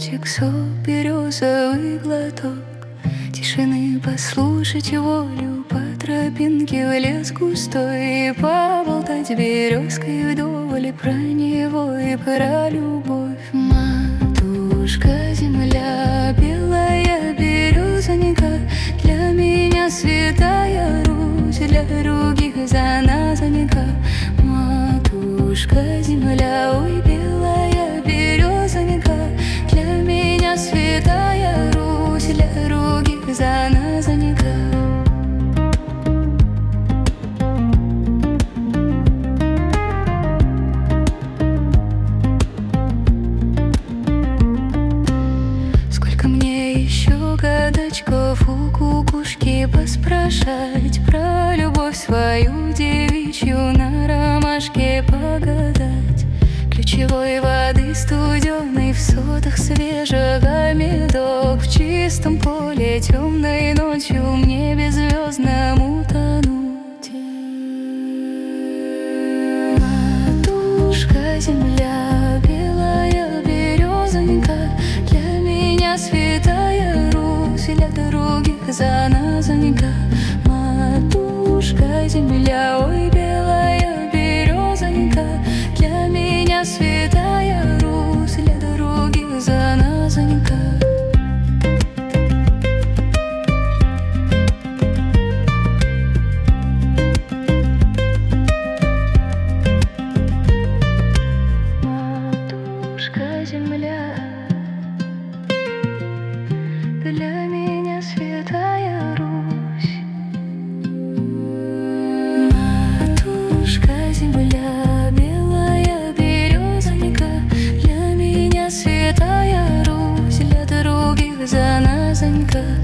стаканчик, сок, березовый глоток тишины, послушать волю по тропинке в лес густой и поболтать березкой вдоволь про него и про любовь. Матушка земля, белая березонька, для меня святая Русь, для других заназонька. Матушка земля, ой, белая березонька, для меня святая Русь, для других заназонька. Годочков у кукушки поспрашать, про любовь свою девичью на ромашке погадать. Ключевой воды студеной в сотах свежего медок, в чистом поле темной ночью мне беззвездному тонуть. Матушка земля, белая березонька, для меня святая Русь, для других заназонька. Матушка земля, ой, белая березонька, для меня святая Русь, для других заназонька. Матушка земля, для меня святая Русь. Матушка земля, белая березонька, для меня святая Русь, для других заназонька.